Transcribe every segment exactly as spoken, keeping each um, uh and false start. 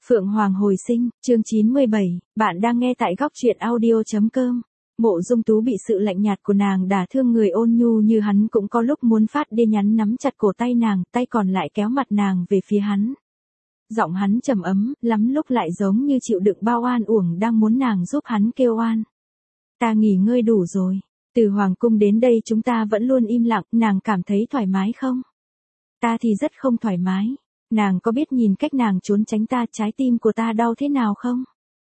Phượng Hoàng hồi sinh, chương chín mươi bảy, bạn đang nghe tại góc truyện audio chấm com. Mộ Dung Tú bị sự lạnh nhạt của nàng đả thương, người ôn nhu như hắn cũng có lúc muốn phát điên nhắn nắm chặt cổ tay nàng, tay còn lại kéo mặt nàng về phía hắn. Giọng hắn trầm ấm, lắm lúc lại giống như chịu đựng bao oan uổng đang muốn nàng giúp hắn kêu oan. Ta nghỉ ngơi đủ rồi, từ Hoàng cung đến đây chúng ta vẫn luôn im lặng, nàng cảm thấy thoải mái không? Ta thì rất không thoải mái. Nàng có biết nhìn cách nàng trốn tránh ta, trái tim của ta đau thế nào không?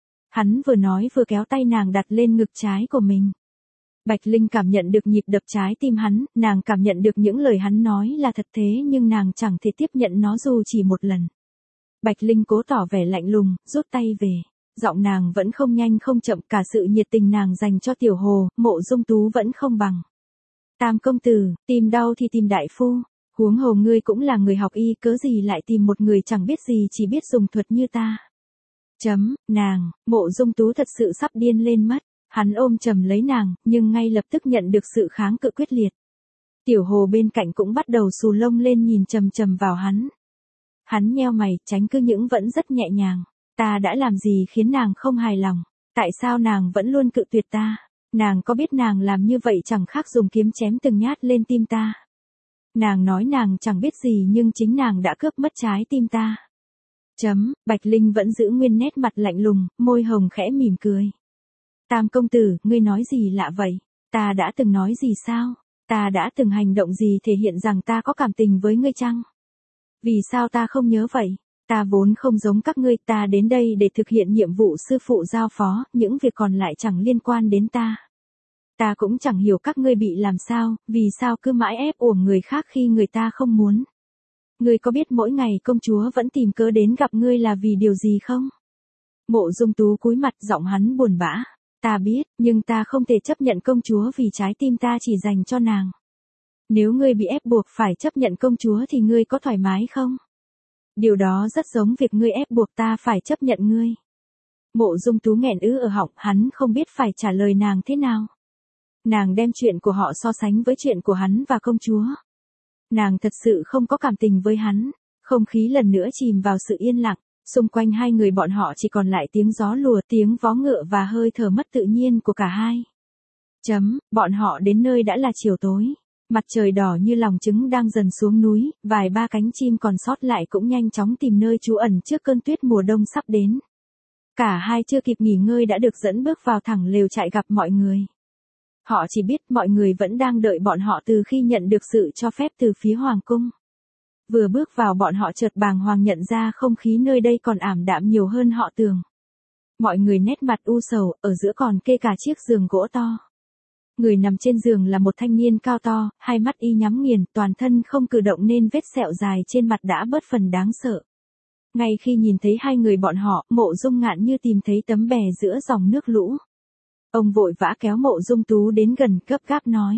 Hắn vừa nói vừa kéo tay nàng đặt lên ngực trái của mình. Bạch Linh cảm nhận được nhịp đập trái tim hắn, nàng cảm nhận được những lời hắn nói là thật thế nhưng nàng chẳng thể tiếp nhận nó dù chỉ một lần. Bạch Linh cố tỏ vẻ lạnh lùng, rút tay về. Giọng nàng vẫn không nhanh không chậm, cả sự nhiệt tình nàng dành cho Tiểu Hồ, Mộ Dung Tú vẫn không bằng. Tam công tử, tìm đau thì tìm đại phu. Huống hồ ngươi cũng là người học y, cớ gì lại tìm một người chẳng biết gì chỉ biết dùng thuật như ta. Chấm, nàng, Mộ Dung Tú thật sự sắp điên lên mất. Hắn ôm chầm lấy nàng, nhưng ngay lập tức nhận được sự kháng cự quyết liệt. Tiểu Hồ bên cạnh cũng bắt đầu xù lông lên nhìn chầm chầm vào hắn. Hắn nheo mày, tránh cứ những vẫn rất nhẹ nhàng. Ta đã làm gì khiến nàng không hài lòng? Tại sao nàng vẫn luôn cự tuyệt ta? Nàng có biết nàng làm như vậy chẳng khác dùng kiếm chém từng nhát lên tim ta? Nàng nói nàng chẳng biết gì nhưng chính nàng đã cướp mất trái tim ta. Chấm, Bạch Linh vẫn giữ nguyên nét mặt lạnh lùng, môi hồng khẽ mỉm cười. Tam công tử, ngươi nói gì lạ vậy? Ta đã từng nói gì sao? Ta đã từng hành động gì thể hiện rằng ta có cảm tình với ngươi chăng? Vì sao ta không nhớ vậy? Ta vốn không giống các ngươi, ta đến đây để thực hiện nhiệm vụ sư phụ giao phó, những việc còn lại chẳng liên quan đến ta. Ta cũng chẳng hiểu các ngươi bị làm sao, vì sao cứ mãi ép uổng người khác khi người ta không muốn. Ngươi có biết mỗi ngày công chúa vẫn tìm cớ đến gặp ngươi là vì điều gì không? Mộ Dung Tú cúi mặt, giọng hắn buồn bã. Ta biết, nhưng ta không thể chấp nhận công chúa vì trái tim ta chỉ dành cho nàng. Nếu ngươi bị ép buộc phải chấp nhận công chúa thì ngươi có thoải mái không? Điều đó rất giống việc ngươi ép buộc ta phải chấp nhận ngươi. Mộ Dung Tú nghẹn ứ ở họng, hắn không biết phải trả lời nàng thế nào. Nàng đem chuyện của họ so sánh với chuyện của hắn và công chúa. Nàng thật sự không có cảm tình với hắn. Không khí lần nữa chìm vào sự yên lặng. Xung quanh hai người bọn họ chỉ còn lại tiếng gió lùa, tiếng vó ngựa và hơi thở mất tự nhiên của cả hai. Chấm, bọn họ đến nơi đã là chiều tối. Mặt trời đỏ như lòng trứng đang dần xuống núi, vài ba cánh chim còn sót lại cũng nhanh chóng tìm nơi trú ẩn trước cơn tuyết mùa đông sắp đến. Cả hai chưa kịp nghỉ ngơi đã được dẫn bước vào thẳng lều trại gặp mọi người. Họ chỉ biết mọi người vẫn đang đợi bọn họ từ khi nhận được sự cho phép từ phía Hoàng cung. Vừa bước vào bọn họ chợt bàng hoàng nhận ra không khí nơi đây còn ảm đạm nhiều hơn họ tưởng. Mọi người nét mặt u sầu, ở giữa còn kê cả chiếc giường gỗ to. Người nằm trên giường là một thanh niên cao to, hai mắt y nhắm nghiền, toàn thân không cử động nên vết sẹo dài trên mặt đã bớt phần đáng sợ. Ngay khi nhìn thấy hai người bọn họ, Mộ Dung Ngạn như tìm thấy tấm bè giữa dòng nước lũ. Ông vội vã kéo Mộ Dung Tú đến gần, gấp gáp nói.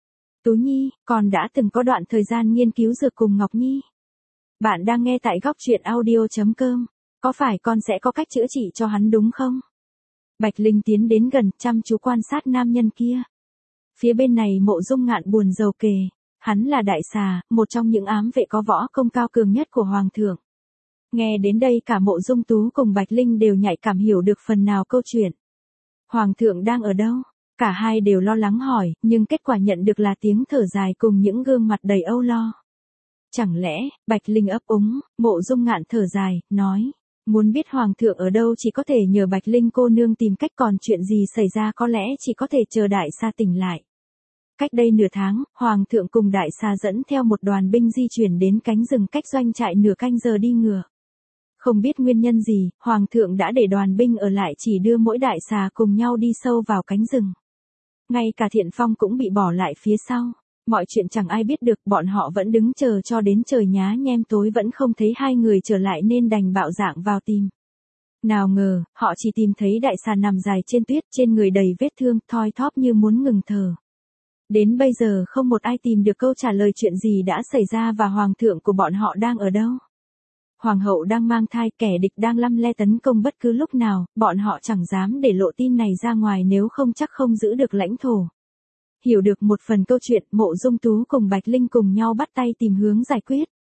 Tú Nhi, con đã từng có đoạn thời gian nghiên cứu dược cùng Ngọc Nhi. Bạn đang nghe tại góc truyện audio chấm com. Có phải con sẽ có cách chữa trị cho hắn đúng không? Bạch Linh tiến đến gần, chăm chú quan sát nam nhân kia. Phía bên này Mộ Dung Ngạn buồn rầu kề. Hắn là đại xà, một trong những ám vệ có võ công cao cường nhất của Hoàng thượng. Nghe đến đây cả Mộ Dung Tú cùng Bạch Linh đều nhạy cảm hiểu được phần nào câu chuyện. Hoàng thượng đang ở đâu? Cả hai đều lo lắng hỏi, nhưng kết quả nhận được là tiếng thở dài cùng những gương mặt đầy âu lo. Chẳng lẽ, Bạch Linh ấp úng, Mộ Dung Ngạn thở dài, nói. Muốn biết Hoàng thượng ở đâu chỉ có thể nhờ Bạch Linh cô nương tìm cách, còn chuyện gì xảy ra có lẽ chỉ có thể chờ đại xa tỉnh lại. Cách đây nửa tháng, Hoàng thượng cùng đại xa dẫn theo một đoàn binh di chuyển đến cánh rừng cách doanh trại nửa canh giờ đi ngựa. Không biết nguyên nhân gì, Hoàng thượng đã để đoàn binh ở lại chỉ đưa mỗi đại xà cùng nhau đi sâu vào cánh rừng. Ngay cả Thiện Phong cũng bị bỏ lại phía sau. Mọi chuyện chẳng ai biết được, bọn họ vẫn đứng chờ cho đến trời nhá nhem tối vẫn không thấy hai người trở lại nên đành bạo dạng vào tìm. Nào ngờ, họ chỉ tìm thấy đại xà nằm dài trên tuyết, trên người đầy vết thương, thoi thóp như muốn ngừng thở. Đến bây giờ không một ai tìm được câu trả lời chuyện gì đã xảy ra và Hoàng thượng của bọn họ đang ở đâu. Hoàng hậu đang mang thai, kẻ địch đang lăm le tấn công bất cứ lúc nào, bọn họ chẳng dám để lộ tin này ra ngoài nếu không chắc không giữ được lãnh thổ. Hiểu được một phần câu chuyện, Mộ Dung Tú cùng Bạch Linh cùng nhau bắt tay tìm hướng giải quyết.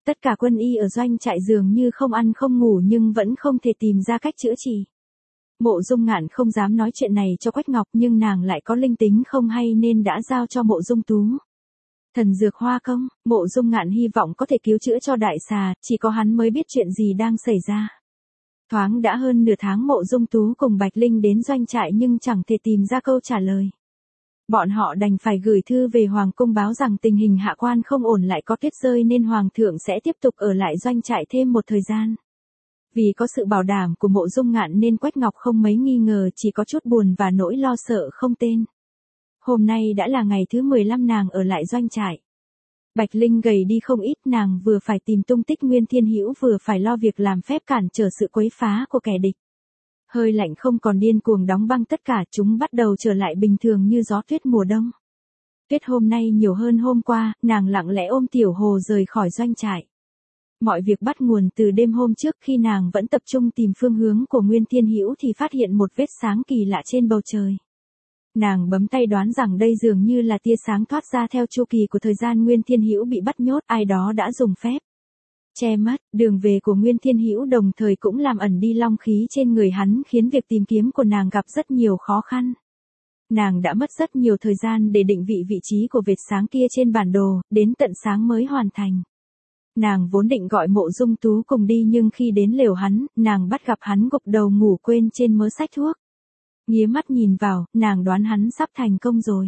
Tất cả quân y ở doanh trại dường như không ăn không ngủ nhưng vẫn không thể tìm ra cách chữa trị. Mộ Dung Ngạn không dám nói chuyện này cho Quách Ngọc nhưng nàng lại có linh tính không hay nên đã giao cho Mộ Dung Tú. Thần dược hoa công, Mộ Dung Ngạn hy vọng có thể cứu chữa cho đại xà, chỉ có hắn mới biết chuyện gì đang xảy ra. Thoáng đã hơn nửa tháng Mộ Dung Tú cùng Bạch Linh đến doanh trại nhưng chẳng thể tìm ra câu trả lời. Bọn họ đành phải gửi thư về Hoàng cung báo rằng tình hình hạ quan không ổn lại có tuyết rơi nên Hoàng thượng sẽ tiếp tục ở lại doanh trại thêm một thời gian. Vì có sự bảo đảm của Mộ Dung Ngạn nên Quách Ngọc không mấy nghi ngờ, chỉ có chút buồn và nỗi lo sợ không tên. Hôm nay đã là ngày thứ mười lăm nàng ở lại doanh trại. Bạch Linh gầy đi không ít, nàng vừa phải tìm tung tích Nguyên Thiên Hữu vừa phải lo việc làm phép cản trở sự quấy phá của kẻ địch. Hơi lạnh không còn điên cuồng đóng băng tất cả, chúng bắt đầu trở lại bình thường như gió tuyết mùa đông. Tuyết hôm nay nhiều hơn hôm qua, nàng lặng lẽ ôm Tiểu Hồ rời khỏi doanh trại. Mọi việc bắt nguồn từ đêm hôm trước, khi nàng vẫn tập trung tìm phương hướng của Nguyên Thiên Hữu thì phát hiện một vết sáng kỳ lạ trên bầu trời. Nàng bấm tay đoán rằng đây dường như là tia sáng thoát ra theo chu kỳ của thời gian Nguyên Thiên Hữu bị bắt nhốt, ai đó đã dùng phép che mắt đường về của Nguyên Thiên Hữu, đồng thời cũng làm ẩn đi long khí trên người hắn, khiến việc tìm kiếm của nàng gặp rất nhiều khó khăn. Nàng đã mất rất nhiều thời gian để định vị vị trí của vệt sáng kia trên bản đồ, đến tận sáng mới hoàn thành. Nàng vốn định gọi Mộ Dung Tú cùng đi nhưng khi đến lều hắn, nàng bắt gặp hắn gục đầu ngủ quên trên mớ sách thuốc. Nghía mắt nhìn vào, nàng đoán hắn sắp thành công rồi.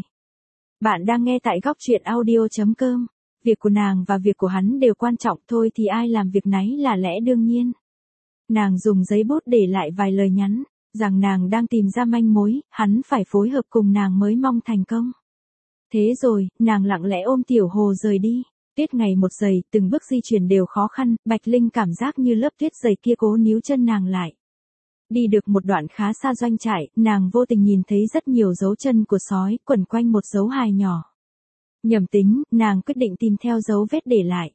Bạn đang nghe tại góc truyện audio chấm com. Việc của nàng và việc của hắn đều quan trọng, thôi thì ai làm việc nấy là lẽ đương nhiên. Nàng dùng giấy bút để lại vài lời nhắn, rằng nàng đang tìm ra manh mối, hắn phải phối hợp cùng nàng mới mong thành công. Thế rồi, nàng lặng lẽ ôm Tiểu Hồ rời đi. Tuyết ngày một dày, từng bước di chuyển đều khó khăn, Bạch Linh cảm giác như lớp tuyết dày kia cố níu chân nàng lại. Đi được một đoạn khá xa doanh trại, nàng vô tình nhìn thấy rất nhiều dấu chân của sói quẩn quanh một dấu hài nhỏ. Nhầm tính, nàng quyết định tìm theo dấu vết để lại.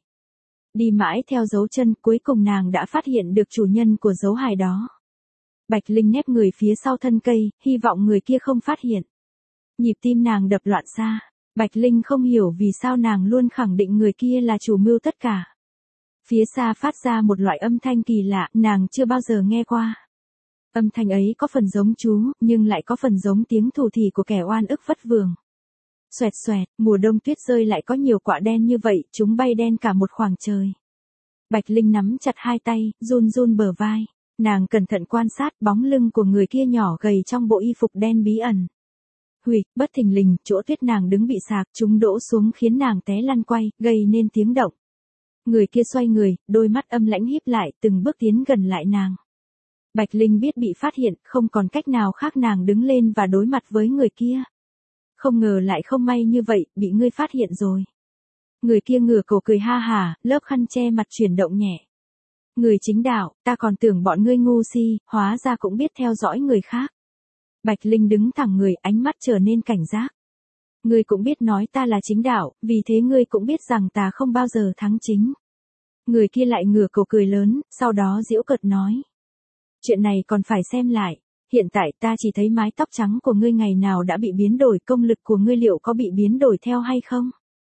Đi mãi theo dấu chân, cuối cùng nàng đã phát hiện được chủ nhân của dấu hài đó. Bạch Linh nép người phía sau thân cây, hy vọng người kia không phát hiện. Nhịp tim nàng đập loạn xạ. Bạch Linh không hiểu vì sao nàng luôn khẳng định người kia là chủ mưu tất cả. Phía xa phát ra một loại âm thanh kỳ lạ, nàng chưa bao giờ nghe qua. Âm thanh ấy có phần giống chú, nhưng lại có phần giống tiếng thủ thỉ của kẻ oan ức vất vưởng. Xoẹt xoẹt, mùa đông tuyết rơi lại có nhiều quả đen như vậy, chúng bay đen cả một khoảng trời. Bạch Linh nắm chặt hai tay, run run bờ vai. Nàng cẩn thận quan sát bóng lưng của người kia nhỏ gầy trong bộ y phục đen bí ẩn. Huỵch, bất thình lình, chỗ tuyết nàng đứng bị sạc, chúng đổ xuống khiến nàng té lăn quay, gây nên tiếng động. Người kia xoay người, đôi mắt âm lãnh híp lại, từng bước tiến gần lại nàng. Bạch Linh biết bị phát hiện, không còn cách nào khác, nàng đứng lên và đối mặt với người kia. Không ngờ lại không may như vậy, bị ngươi phát hiện rồi. Người kia ngửa cổ cười ha hả, lớp khăn che mặt chuyển động nhẹ. Người chính đạo, ta còn tưởng bọn ngươi ngu si, hóa ra cũng biết theo dõi người khác. Bạch Linh đứng thẳng người, ánh mắt trở nên cảnh giác. Ngươi cũng biết nói ta là chính đạo, vì thế ngươi cũng biết rằng ta không bao giờ thắng chính. Người kia lại ngửa cổ cười lớn, sau đó giễu cợt nói. Chuyện này còn phải xem lại. Hiện tại ta chỉ thấy mái tóc trắng của ngươi ngày nào đã bị biến đổi, công lực của ngươi liệu có bị biến đổi theo hay không?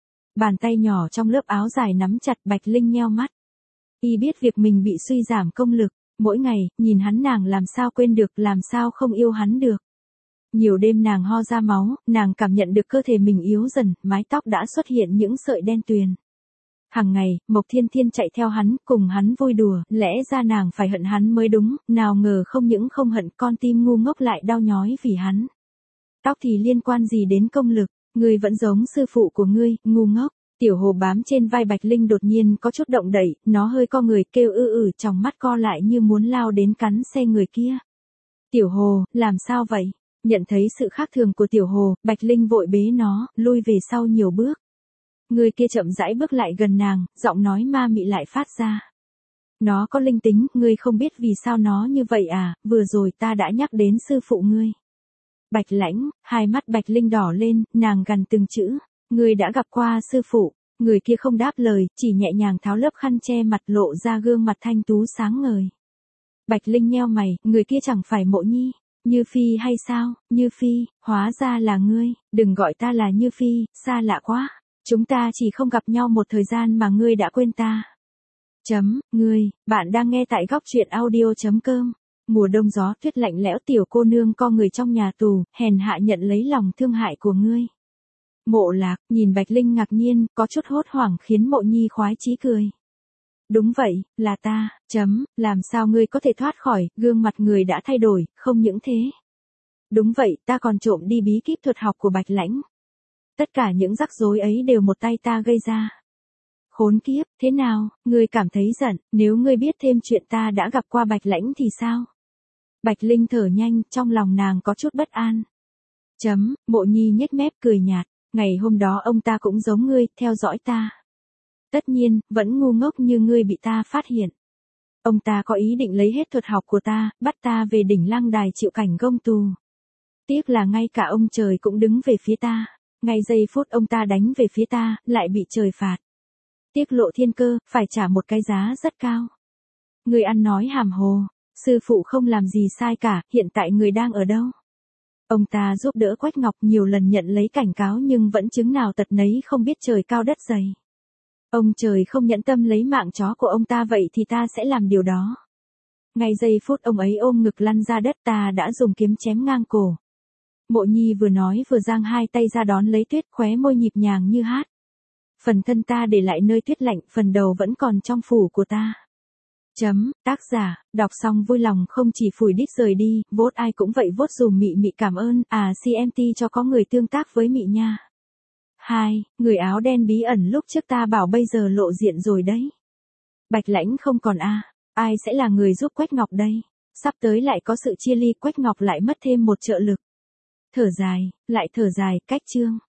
Bàn tay nhỏ trong lớp áo dài nắm chặt, Bạch Linh nheo mắt. Y biết việc mình bị suy giảm công lực, mỗi ngày, nhìn hắn nàng làm sao quên được, làm sao không yêu hắn được. Nhiều đêm nàng ho ra máu, nàng cảm nhận được cơ thể mình yếu dần, mái tóc đã xuất hiện những sợi đen tuyền. Hàng ngày, Mộc Thiên Thiên chạy theo hắn, cùng hắn vui đùa, lẽ ra nàng phải hận hắn mới đúng, nào ngờ không những không hận, con tim ngu ngốc lại đau nhói vì hắn. Tóc thì liên quan gì đến công lực, ngươi vẫn giống sư phụ của ngươi, ngu ngốc. Tiểu Hồ bám trên vai Bạch Linh đột nhiên có chút động đậy, nó hơi co người kêu ư ử, trong mắt co lại như muốn lao đến cắn xe người kia. Tiểu Hồ, làm sao vậy? Nhận thấy sự khác thường của Tiểu Hồ, Bạch Linh vội bế nó, lui về sau nhiều bước. Người kia chậm rãi bước lại gần nàng, giọng nói ma mị lại phát ra. Nó có linh tính, ngươi không biết vì sao nó như vậy à, vừa rồi ta đã nhắc đến sư phụ ngươi. Bạch Lãnh, hai mắt Bạch Linh đỏ lên, nàng gằn từng chữ. Ngươi đã gặp qua sư phụ. Người kia không đáp lời, chỉ nhẹ nhàng tháo lớp khăn che mặt, lộ ra gương mặt thanh tú sáng ngời. Bạch Linh nheo mày, người kia chẳng phải Mộ Nhi, Như Phi hay sao? Như Phi, hóa ra là ngươi, đừng gọi ta là Như Phi, xa lạ quá. Chúng ta chỉ không gặp nhau một thời gian mà ngươi đã quên ta. Chấm, ngươi, bạn đang nghe tại góc truyện audio.com. Mùa đông gió tuyết lạnh lẽo, tiểu cô nương co người trong nhà tù, hèn hạ nhận lấy lòng thương hại của ngươi. Mộ Lạc, nhìn Bạch Linh ngạc nhiên, có chút hốt hoảng khiến Mộ Nhi khoái chí cười. Đúng vậy, là ta, chấm, làm sao ngươi có thể thoát khỏi, gương mặt người đã thay đổi, không những thế. Đúng vậy, ta còn trộm đi bí kíp thuật học của Bạch Lãnh. Tất cả những rắc rối ấy đều một tay ta gây ra. Khốn kiếp, thế nào, ngươi cảm thấy giận, nếu ngươi biết thêm chuyện ta đã gặp qua Bạch Lãnh thì sao? Bạch Linh thở nhanh, trong lòng nàng có chút bất an. Chấm, Mộ Nhi nhếch mép cười nhạt, ngày hôm đó ông ta cũng giống ngươi, theo dõi ta. Tất nhiên, vẫn ngu ngốc như ngươi bị ta phát hiện. Ông ta có ý định lấy hết thuật học của ta, bắt ta về đỉnh Lăng Đài chịu cảnh gông tù. Tiếc là ngay cả ông trời cũng đứng về phía ta, ngay giây phút ông ta đánh về phía ta, lại bị trời phạt. Tiết lộ thiên cơ, phải trả một cái giá rất cao. Người ăn nói hàm hồ, sư phụ không làm gì sai cả, hiện tại người đang ở đâu? Ông ta giúp đỡ Quách Ngọc nhiều lần nhận lấy cảnh cáo nhưng vẫn chứng nào tật nấy, không biết trời cao đất dày. Ông trời không nhẫn tâm lấy mạng chó của ông ta, vậy thì ta sẽ làm điều đó. Ngay giây phút ông ấy ôm ngực lăn ra đất, ta đã dùng kiếm chém ngang cổ. Mộ Nhi vừa nói vừa giang hai tay ra đón lấy tuyết, khóe môi nhịp nhàng như hát. Phần thân ta để lại nơi tuyết lạnh, phần đầu vẫn còn trong phủ của ta. Chấm, tác giả, đọc xong vui lòng không chỉ phủi đít rời đi, vote ai cũng vậy, vote dùm Mị Mị, cảm ơn, à xê em tê cho có người tương tác với Mị nha. Hai, người áo đen bí ẩn lúc trước ta bảo bây giờ lộ diện rồi đấy. Bạch Lãnh không còn a, à. Ai sẽ là người giúp Quách Ngọc đây? Sắp tới lại có sự chia ly, Quách Ngọc lại mất thêm một trợ lực. Thở dài, lại thở dài, cách chương.